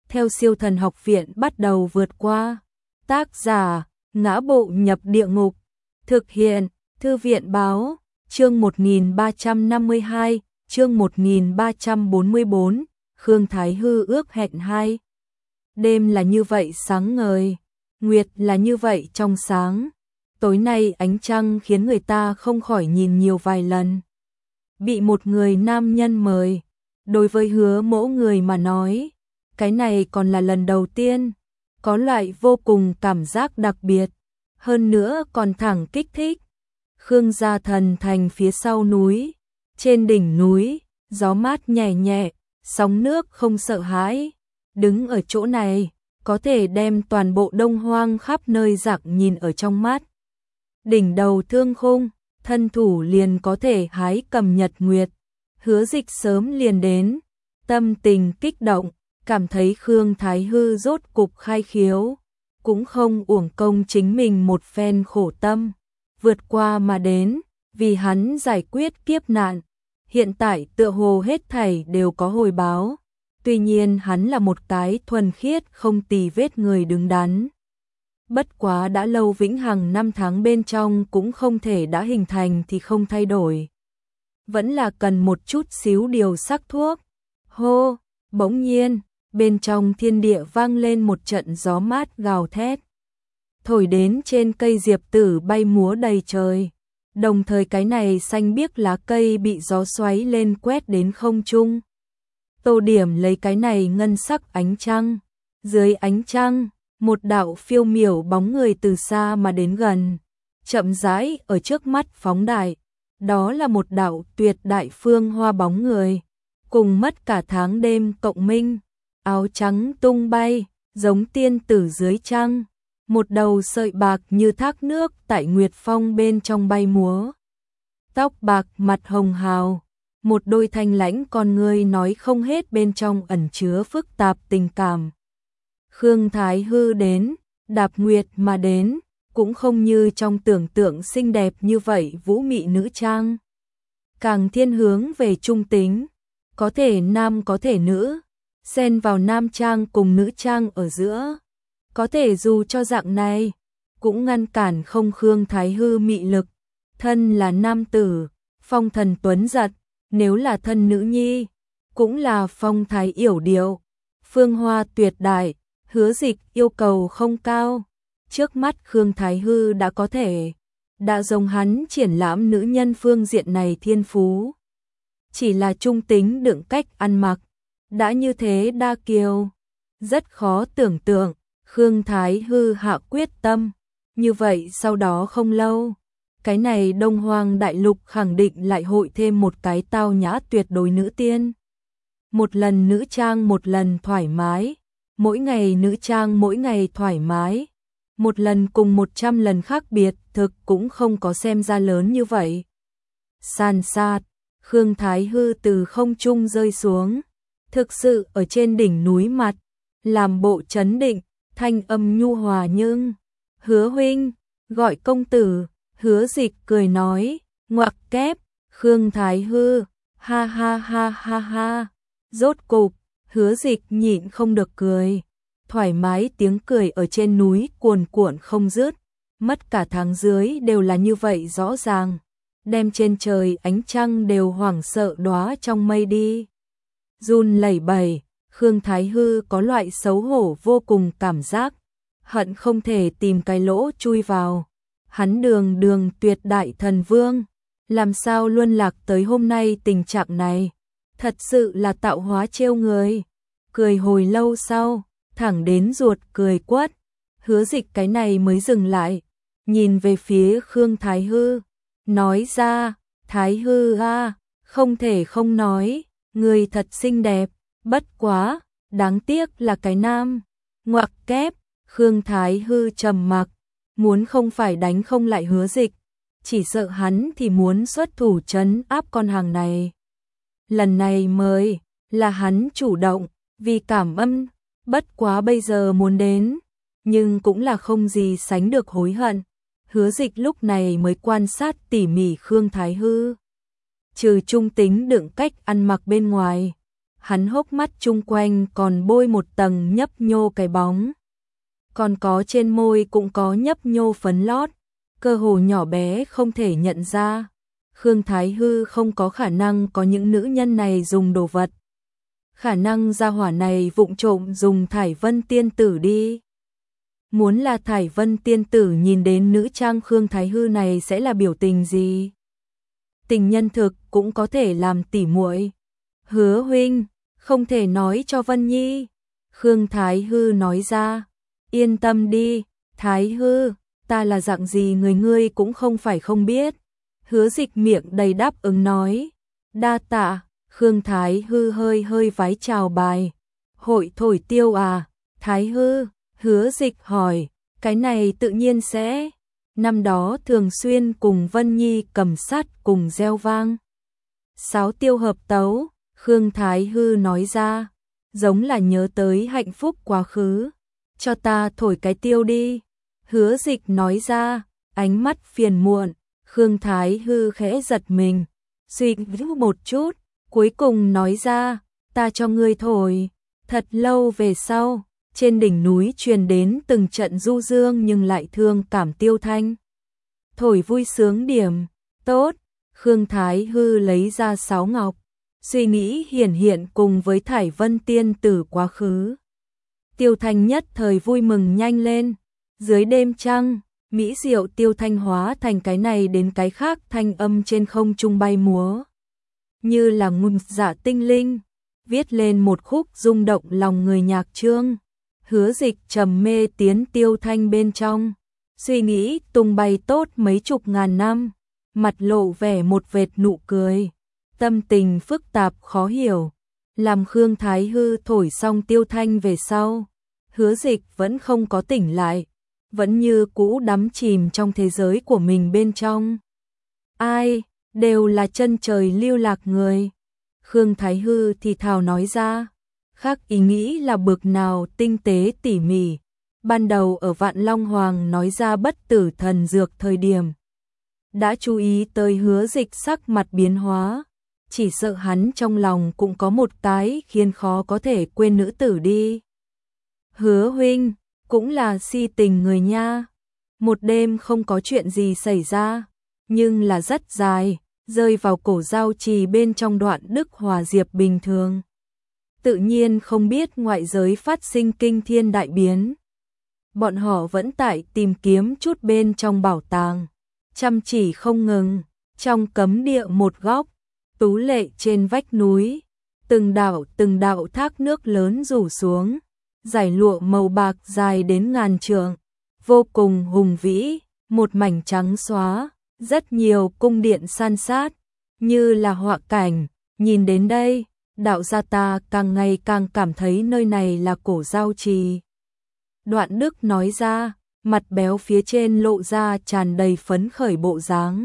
theo Siêu Thần Học Viện bắt đầu vượt qua. Tác giả: Ngã Bộ Nhập Địa Ngục. Thực hiện: Thư viện báo. Chương 1352, chương 1344, Khương Thái Hư ước hẹn 2. Đêm là như vậy sáng ngời, nguyệt là như vậy trong sáng. Tối nay ánh trăng khiến người ta không khỏi nhìn nhiều vài lần. Bị một người nam nhân mời, đối với Hứa Mỗ người mà nói, cái này còn là lần đầu tiên, có loại vô cùng cảm giác đặc biệt, hơn nữa còn thẳng kích thích. Khương gia thần thành phía sau núi, trên đỉnh núi, gió mát nhẹ nhẹ, sóng nước không sợ hãi. Đứng ở chỗ này, có thể đem toàn bộ Đông Hoang khắp nơi rạng nhìn ở trong mắt. Đỉnh đầu thương khung, thân thủ liền có thể hái cầm nhật nguyệt. Hứa Dịch sớm liền đến, tâm tình kích động, cảm thấy Khương Thái Hư rốt cục khai khiếu, cũng không uổng công chính mình một phen khổ tâm, vượt qua mà đến, vì hắn giải quyết kiếp nạn. Hiện tại tựa hồ hết thảy đều có hồi báo. Tuy nhiên hắn là một cái thuần khiết không tì vết người đứng đắn. Bất quá đã lâu vĩnh hằng năm tháng bên trong cũng không thể đã hình thành thì không thay đổi. Vẫn là cần một chút xíu điều sắc thuốc. Hô, bỗng nhiên, bên trong thiên địa vang lên một trận gió mát gào thét. Thổi đến trên cây diệp tử bay múa đầy trời. Đồng thời cái này xanh biếc lá cây bị gió xoáy lên quét đến không trung. Tô điểm lấy cái này ngân sắc ánh trăng. Dưới ánh trăng, một đạo phiêu miểu bóng người từ xa mà đến gần, chậm rãi ở trước mắt phóng đại. Đó là một đạo tuyệt đại phương hoa bóng người, cùng mất cả tháng đêm cộng minh, áo trắng tung bay, giống tiên tử dưới trăng, một đầu sợi bạc như thác nước tại nguyệt phong bên trong bay múa. Tóc bạc mặt hồng hào, một đôi thanh lãnh con ngươi nói không hết bên trong ẩn chứa phức tạp tình cảm. Khương Thái Hư đến, đạp nguyệt mà đến, cũng không như trong tưởng tượng xinh đẹp như vậy vũ mị nữ trang. Càng thiên hướng về trung tính, có thể nam có thể nữ, xen vào nam trang cùng nữ trang ở giữa. Có thể dù cho dạng này, cũng ngăn cản không Khương Thái Hư mị lực. Thân là nam tử, phong thần tuấn giật, nếu là thân nữ nhi, cũng là phong thái yểu điệu, phương hoa tuyệt đại. Hứa Dịch yêu cầu không cao, trước mắt Khương Thái Hư đã có thể, đã giống hắn triển lãm nữ nhân phương diện này thiên phú. Chỉ là trung tính đựng cách ăn mặc, đã như thế đa kiều, rất khó tưởng tượng. Khương Thái Hư hạ quyết tâm, như vậy sau đó không lâu, cái này Đông Hoang đại lục khẳng định lại hội thêm một cái tao nhã tuyệt đối nữ tiên. Một lần nữ trang một lần thoải mái. Mỗi ngày nữ trang mỗi ngày thoải mái, một lần cùng 100 lần khác biệt thực cũng không có xem ra lớn như vậy. San sát, Khương Thái Hư từ không trung rơi xuống, thực sự ở trên đỉnh núi mặt, làm bộ trấn định, thanh âm nhu hòa nhưng, Hứa huynh, gọi công tử. Hứa Dịch cười nói, ngoặc kép, Khương Thái Hư, ha ha ha ha ha, rốt cục. Hứa Dịch nhịn không được cười, thoải mái tiếng cười ở trên núi cuồn cuộn không dứt, mất cả tháng dưới đều là như vậy rõ ràng, đem trên trời ánh trăng đều hoảng sợ đóa trong mây đi. Run lẩy bẩy, Khương Thái Hư có loại xấu hổ vô cùng cảm giác, hận không thể tìm cái lỗ chui vào. Hắn đường đường tuyệt đại thần vương, làm sao luôn lạc tới hôm nay tình trạng này. Thật sự là tạo hóa trêu người. Cười hồi lâu sau, thẳng đến ruột cười quất. Hứa Dịch cái này mới dừng lại, nhìn về phía Khương Thái Hư, nói ra, Thái Hư a, không thể không nói, người thật xinh đẹp, bất quá, đáng tiếc là cái nam. Ngoặc kép, Khương Thái Hư trầm mặc, muốn không phải đánh không lại Hứa Dịch, chỉ sợ hắn thì muốn xuất thủ trấn áp con hàng này. Lần này mời, là hắn chủ động, vì cảm ơn, bất quá bây giờ muốn đến, nhưng cũng là không gì sánh được hối hận. Hứa Dịch lúc này mới quan sát tỉ mỉ Khương Thái Hư. Trừ trung tính đựng cách ăn mặc bên ngoài, hắn hốc mắt chung quanh còn bôi một tầng nhấp nhô cái bóng. Còn có trên môi cũng có nhấp nhô phấn lót, cơ hồ nhỏ bé không thể nhận ra. Khương Thái Hư không có khả năng có những nữ nhân này dùng đồ vật. Khả năng gia hỏa này vụng trộm dùng Thải Vân tiên tử đi. Muốn là Thải Vân tiên tử nhìn đến nữ trang Khương Thái Hư này sẽ là biểu tình gì? Tình nhân thực cũng có thể làm tỉ muội. Hứa huynh, không thể nói cho Vân Nhi. Khương Thái Hư nói ra, yên tâm đi, Thái Hư, ta là dạng gì người ngươi cũng không phải không biết. Hứa Dịch miệng đầy đáp ứng nói, đa tạ. Khương Thái Hư hơi hơi vái chào bài. Hội thổi tiêu à? Thái Hư, Hứa Dịch hỏi, cái này tự nhiên sẽ. Năm đó thường xuyên cùng Vân Nhi cầm sắt cùng reo vang. Sáo tiêu hợp tấu, Khương Thái Hư nói ra, giống là nhớ tới hạnh phúc quá khứ. Cho ta thổi cái tiêu đi. Hứa Dịch nói ra, ánh mắt phiền muộn. Khương Thái Hư khẽ giật mình, suy nghĩ một chút, cuối cùng nói ra, ta cho ngươi thổi. Thật lâu về sau, trên đỉnh núi truyền đến từng trận du dương nhưng lại thương cảm tiêu thanh. Thổi vui sướng điểm, tốt. Khương Thái Hư lấy ra sáo ngọc, suy nghĩ hiển hiện cùng với Thải Vân tiên tử quá khứ. Tiêu thanh nhất thời vui mừng nhanh lên, dưới đêm trăng, mỹ diệu tiêu thanh hóa thành cái này đến cái khác thanh âm trên không trung bay múa. Như là ngôn dạ tinh linh, viết lên một khúc rung động lòng người nhạc chương. Hứa Dịch trầm mê tiến tiêu thanh bên trong, suy nghĩ tung bay tốt mấy chục ngàn năm, mặt lộ vẻ một vệt nụ cười, tâm tình phức tạp khó hiểu. Làm Khương Thái Hư thổi xong tiêu thanh về sau, Hứa Dịch vẫn không có tỉnh lại, vẫn như cũ đắm chìm trong thế giới của mình bên trong. Ai, đều là chân trời lưu lạc người. Khương Thái Hư thì thào nói ra, khác ý nghĩ là bực nào tinh tế tỉ mỉ. Ban đầu ở Vạn Long Hoàng nói ra bất tử thần dược thời điểm, đã chú ý tới Hứa Dịch sắc mặt biến hóa, chỉ sợ hắn trong lòng cũng có một cái khiến khó có thể quên nữ tử đi. Hứa huynh, cũng là si tình người nha. Một đêm không có chuyện gì xảy ra, nhưng là rất dài, rơi vào cổ giao trì bên trong đoạn Đức Hòa Diệp bình thường. Tự nhiên không biết ngoại giới phát sinh kinh thiên đại biến. Bọn họ vẫn tại tìm kiếm chút bên trong bảo tàng, chăm chỉ không ngừng. Trong cấm địa một góc, tú lệ trên vách núi, từng đạo thác nước lớn rủ xuống, dải lụa màu bạc dài đến ngàn trượng, vô cùng hùng vĩ, một mảnh trắng xóa, rất nhiều cung điện san sát, như là họa cảnh. Nhìn đến đây, đạo gia ta càng ngày càng cảm thấy nơi này là cổ giao trì. Đoạn Đức nói ra, mặt béo phía trên lộ ra tràn đầy phấn khởi bộ dáng.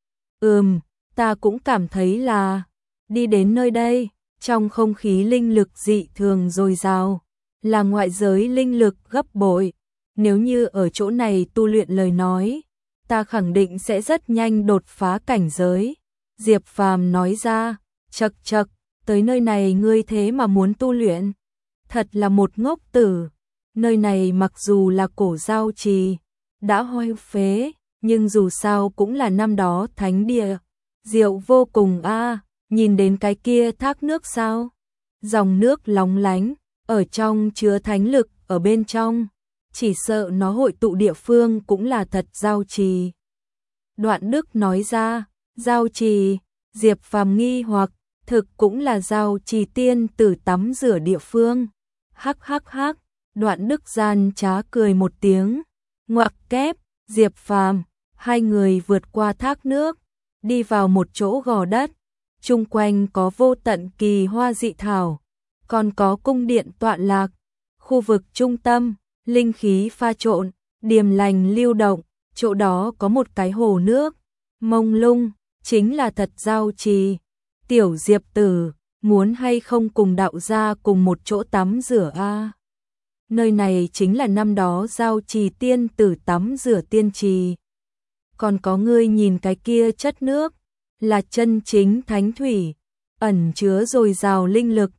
Ta cũng cảm thấy là, đi đến nơi đây, trong không khí linh lực dị thường dồi dào, là ngoại giới linh lực gấp bội. Nếu như ở chỗ này tu luyện lời nói, ta khẳng định sẽ rất nhanh đột phá cảnh giới. Diệp Phàm nói ra, chậc, tới nơi này ngươi thế mà muốn tu luyện. Thật là một ngốc tử. Nơi này mặc dù là cổ giao trì, đã hoang phế, nhưng dù sao cũng là năm đó thánh địa. Diệu vô cùng a, nhìn đến cái kia thác nước sao? Dòng nước lóng lánh, ở trong chứa thánh lực ở bên trong, chỉ sợ nó hội tụ địa phương cũng là thật giao trì. Đoạn Đức nói ra, giao trì. Diệp Phàm nghi hoặc, thực cũng là giao trì tiên tử tắm rửa địa phương. Hắc, Đoạn Đức gian trá cười một tiếng, ngoặc kép. Diệp Phàm, hai người vượt qua thác nước, đi vào một chỗ gò đất, chung quanh có vô tận kỳ hoa dị thảo, còn có cung điện tọa lạc. Khu vực trung tâm, linh khí pha trộn, điềm lành lưu động, chỗ đó có một cái hồ nước mông lung, chính là thật giao trì. Tiểu Diệp tử, muốn hay không cùng đạo gia cùng một chỗ tắm rửa a? Nơi này chính là năm đó giao trì tiên tử tắm rửa tiên trì. Còn có ngươi nhìn cái kia chất nước, là chân chính thánh thủy, ẩn chứa dồi dào linh lực,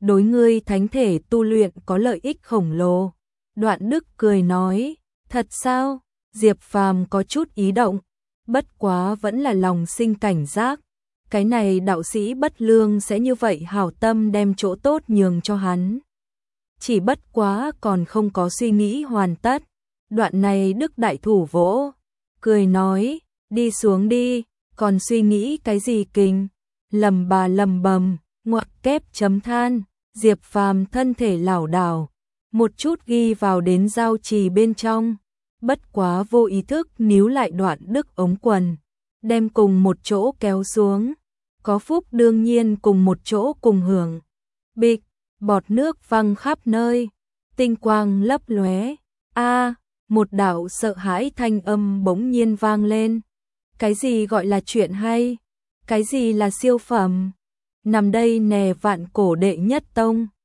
đối ngươi thánh thể tu luyện có lợi ích khổng lồ. Đoạn Đức cười nói, thật sao? Diệp Phàm có chút ý động, bất quá vẫn là lòng sinh cảnh giác. Cái này đạo sĩ bất lương sẽ như vậy hảo tâm đem chỗ tốt nhường cho hắn. Chỉ bất quá còn không có suy nghĩ hoàn tất. Đoạn này Đức đại thủ vỗ, cười nói, đi xuống đi, còn suy nghĩ cái gì kinh? Lầm bà lầm bầm, ngoặc kép chấm than, Diệp Phàm thân thể lảo đảo, một chút ghi vào đến giao trì bên trong. Bất quá vô ý thức níu lại Đoạn Đức ống quần, đem cùng một chỗ kéo xuống. Có phúc đương nhiên cùng một chỗ cùng hưởng. Bịch, bọt nước văng khắp nơi, tinh quang lấp lóe. A, một đạo sợ hãi thanh âm bỗng nhiên vang lên. Cái gì gọi là chuyện hay? Cái gì là siêu phẩm? Nằm đây nè vạn cổ đệ nhất tông.